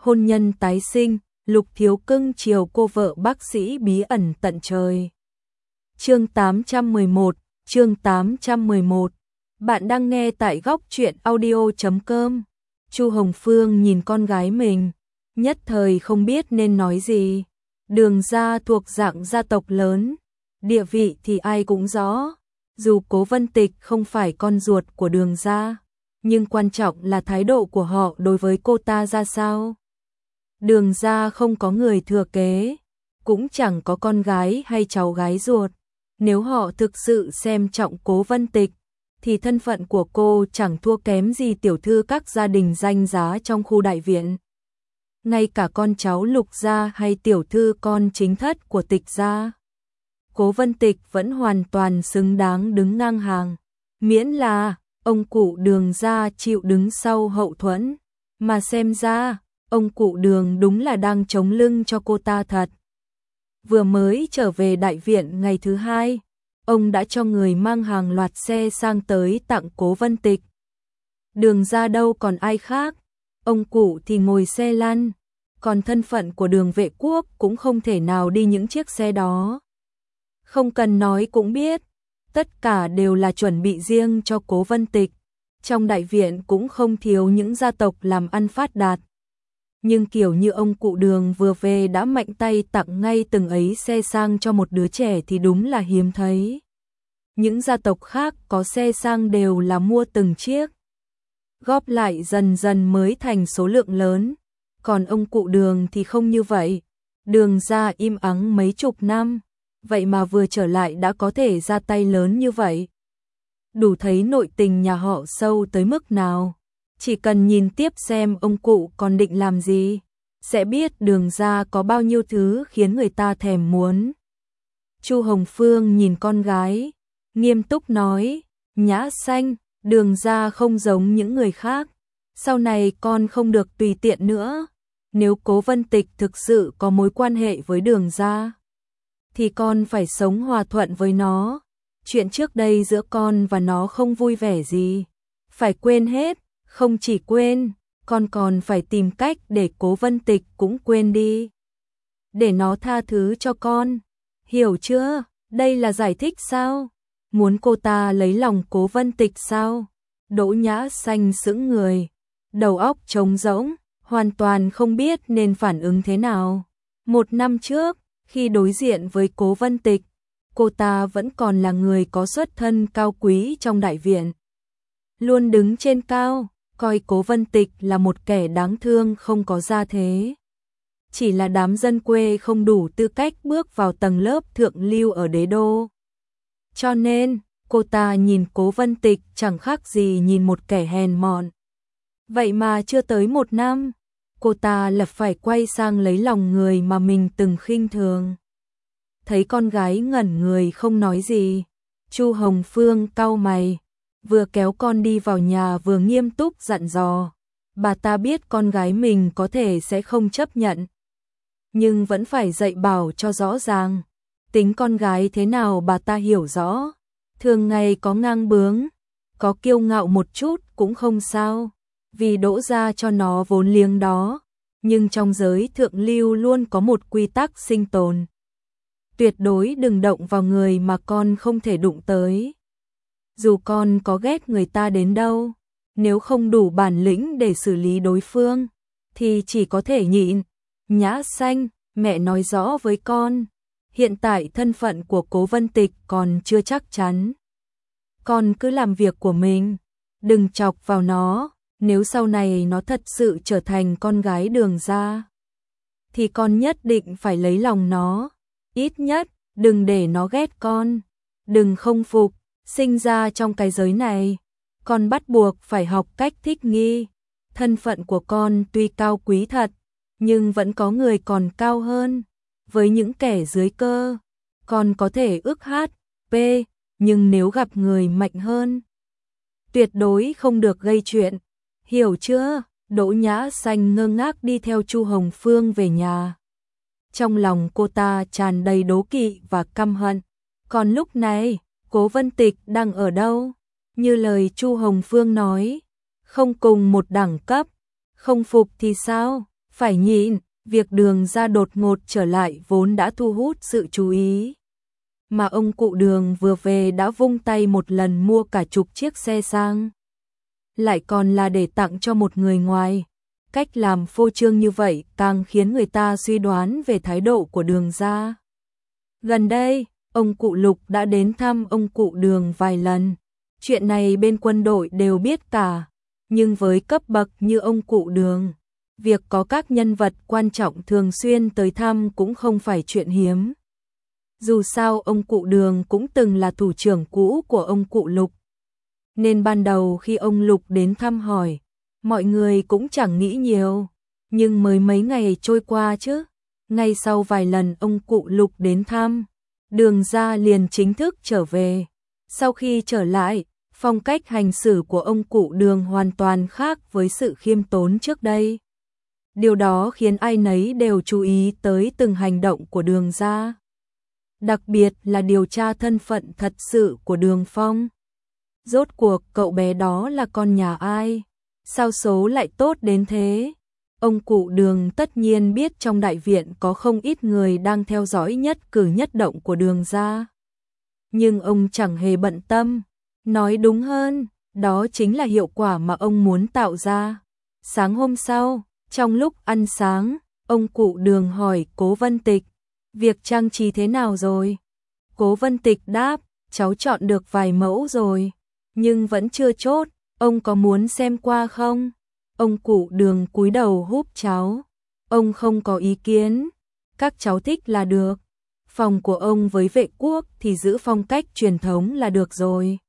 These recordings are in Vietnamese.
hôn nhân tái sinh, Lục Thiếu cưng chiều cô vợ bác sĩ bí ẩn tận trời. Chương 811, chương 811. Bạn đang nghe tại góc truyện audio.com. Chu Hồng Phương nhìn con gái mình, nhất thời không biết nên nói gì. Đường gia thuộc dạng gia tộc lớn, địa vị thì ai cũng rõ. Dù Cố Vân Tịch không phải con ruột của Đường gia, nhưng quan trọng là thái độ của họ đối với cô ta ra sao. Đường gia không có người thừa kế, cũng chẳng có con gái hay cháu gái ruột. Nếu họ thực sự xem trọng Cố Vân Tịch, thì thân phận của cô chẳng thua kém gì tiểu thư các gia đình danh giá trong khu đại viện. Ngay cả con cháu Lục gia hay tiểu thư con chính thất của Tịch gia, Cố Vân Tịch vẫn hoàn toàn xứng đáng đứng ngang hàng. Miễn là ông cụ Đường gia chịu đứng sau hậu thuẫn, mà xem ra ông cụ Đường đúng là đang chống lưng cho cô ta thật. Vừa mới trở về đại viện ngày thứ hai, ông đã cho người mang hàng loạt xe sang tới tặng Cố Vân Tịch. Đường gia đâu còn ai khác, ông cụ thì ngồi xe lăn, còn thân phận của Đường Vệ Quốc cũng không thể nào đi những chiếc xe đó. Không cần nói cũng biết, tất cả đều là chuẩn bị riêng cho Cố Vân Tịch. Trong đại viện cũng không thiếu những gia tộc làm ăn phát đạt. Nhưng kiểu như ông cụ Đường vừa về đã mạnh tay tặng ngay từng ấy xe sang cho một đứa trẻ thì đúng là hiếm thấy. Những gia tộc khác có xe sang đều là mua từng chiếc, góp lại dần dần mới thành số lượng lớn. Còn ông cụ Đường thì không như vậy. Đường gia im ắng mấy chục năm, vậy mà vừa trở lại đã có thể ra tay lớn như vậy. Đủ thấy nội tình nhà họ sâu tới mức nào. Chỉ cần nhìn tiếp xem ông cụ còn định làm gì, sẽ biết Đường gia có bao nhiêu thứ khiến người ta thèm muốn. Chu Hồng Phương nhìn con gái, nghiêm túc nói, Nhã Xanh, Đường gia không giống những người khác. Sau này con không được tùy tiện nữa. Nếu Cố Vân Tịch thực sự có mối quan hệ với Đường gia, thì con phải sống hòa thuận với nó. Chuyện trước đây giữa con và nó không vui vẻ gì, phải quên hết. Không chỉ quên, con còn phải tìm cách để Cố Vân Tịch cũng quên đi, để nó tha thứ cho con. Hiểu chưa? Đây là giải thích sao? Muốn cô ta lấy lòng Cố Vân Tịch sao? Đỗ Nhã Xanh sững người, đầu óc trống rỗng, hoàn toàn không biết nên phản ứng thế nào. Một năm trước, khi đối diện với Cố Vân Tịch, cô ta vẫn còn là người có xuất thân cao quý trong đại viện, luôn đứng trên cao, coi Cố Vân Tịch là một kẻ đáng thương không có gia thế. Chỉ là đám dân quê không đủ tư cách bước vào tầng lớp thượng lưu ở đế đô. Cho nên, cô ta nhìn Cố Vân Tịch chẳng khác gì nhìn một kẻ hèn mọn. Vậy mà chưa tới một năm, cô ta lập phải quay sang lấy lòng người mà mình từng khinh thường. Thấy con gái ngẩn người không nói gì, Chu Hồng Phương cau mày, vừa kéo con đi vào nhà vừa nghiêm túc dặn dò. Bà ta biết con gái mình có thể sẽ không chấp nhận, nhưng vẫn phải dạy bảo cho rõ ràng. Tính con gái thế nào bà ta hiểu rõ, thường ngày có ngang bướng, có kiêu ngạo một chút cũng không sao, vì đỗ ra cho nó vốn liếng đó. Nhưng trong giới thượng lưu luôn có một quy tắc sinh tồn. Tuyệt đối đừng động vào người mà con không thể đụng tới. Dù con có ghét người ta đến đâu, nếu không đủ bản lĩnh để xử lý đối phương, thì chỉ có thể nhịn. Nhã Xanh, mẹ nói rõ với con, hiện tại thân phận của Cố Vân Tịch còn chưa chắc chắn. Con cứ làm việc của mình, đừng chọc vào nó. Nếu sau này nó thật sự trở thành con gái Đường gia, thì con nhất định phải lấy lòng nó. Ít nhất, đừng để nó ghét con. Đừng không phục, sinh ra trong cái giới này, con bắt buộc phải học cách thích nghi. Thân phận của con tuy cao quý thật, nhưng vẫn có người còn cao hơn. Với những kẻ dưới cơ, con có thể ức HP, nhưng nếu gặp người mạnh hơn, tuyệt đối không được gây chuyện. Hiểu chưa? Đỗ Nhã Xanh ngơ ngác đi theo Chu Hồng Phương về nhà. Trong lòng cô ta tràn đầy đố kỵ và căm hận. Còn lúc này, Cố Vân Tịch đang ở đâu? Như lời Chu Hồng Phương nói, không cùng một đẳng cấp. Không phục thì sao? Phải nhịn, việc Đường gia đột ngột trở lại vốn đã thu hút sự chú ý. Mà ông cụ Đường vừa về đã vung tay một lần mua cả chục chiếc xe sang. Lại còn là để tặng cho một người ngoài. Cách làm phô trương như vậy càng khiến người ta suy đoán về thái độ của Đường gia. Gần đây, ông cụ Lục đã đến thăm ông cụ Đường vài lần. Chuyện này bên quân đội đều biết cả. Nhưng với cấp bậc như ông cụ Đường, việc có các nhân vật quan trọng thường xuyên tới thăm cũng không phải chuyện hiếm. Dù sao ông cụ Đường cũng từng là thủ trưởng cũ của ông cụ Lục. Nên ban đầu khi ông Lục đến thăm hỏi, mọi người cũng chẳng nghĩ nhiều. Nhưng mới mấy ngày trôi qua chứ, ngay sau vài lần ông cụ Lục đến thăm, Đường gia liền chính thức trở về. Sau khi trở lại, phong cách hành xử của ông cụ Đường hoàn toàn khác với sự khiêm tốn trước đây. Điều đó khiến ai nấy đều chú ý tới từng hành động của Đường gia. Đặc biệt là điều tra thân phận thật sự của Đường Phong. Rốt cuộc cậu bé đó là con nhà ai? Sao số lại tốt đến thế? Ông cụ Đường tất nhiên biết trong đại viện có không ít người đang theo dõi nhất cử nhất động của Đường gia. Nhưng ông chẳng hề bận tâm. Nói đúng hơn, đó chính là hiệu quả mà ông muốn tạo ra. Sáng hôm sau, trong lúc ăn sáng, ông cụ Đường hỏi Cố Vân Tịch, việc trang trí thế nào rồi? Cố Vân Tịch đáp, cháu chọn được vài mẫu rồi, nhưng vẫn chưa chốt, ông có muốn xem qua không? Ông cụ Đường cúi đầu húp cháo, ông không có ý kiến, các cháu thích là được. Phòng của ông với vệ quốc thì giữ phong cách truyền thống là được rồi.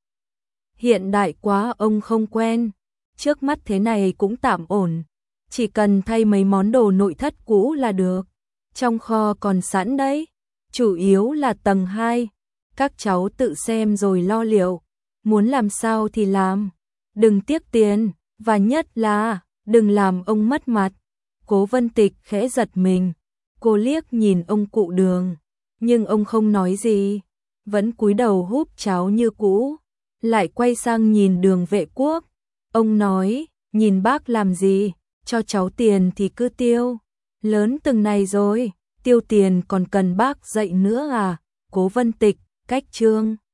Hiện đại quá ông không quen, trước mắt thế này cũng tạm ổn, chỉ cần thay mấy món đồ nội thất cũ là được. Trong kho còn sẵn đấy, chủ yếu là tầng 2, các cháu tự xem rồi lo liệu, muốn làm sao thì làm, đừng tiếc tiền, và nhất là đừng làm ông mất mặt. Cố Vân Tịch khẽ giật mình, cô liếc nhìn ông cụ Đường, nhưng ông không nói gì, vẫn cúi đầu húp cháo như cũ, lại quay sang nhìn Đường vệ quốc. Ông nói, nhìn bác làm gì, cho cháu tiền thì cứ tiêu, lớn từng này rồi, tiêu tiền còn cần bác dạy nữa à? Cố Vân Tịch, cách chương.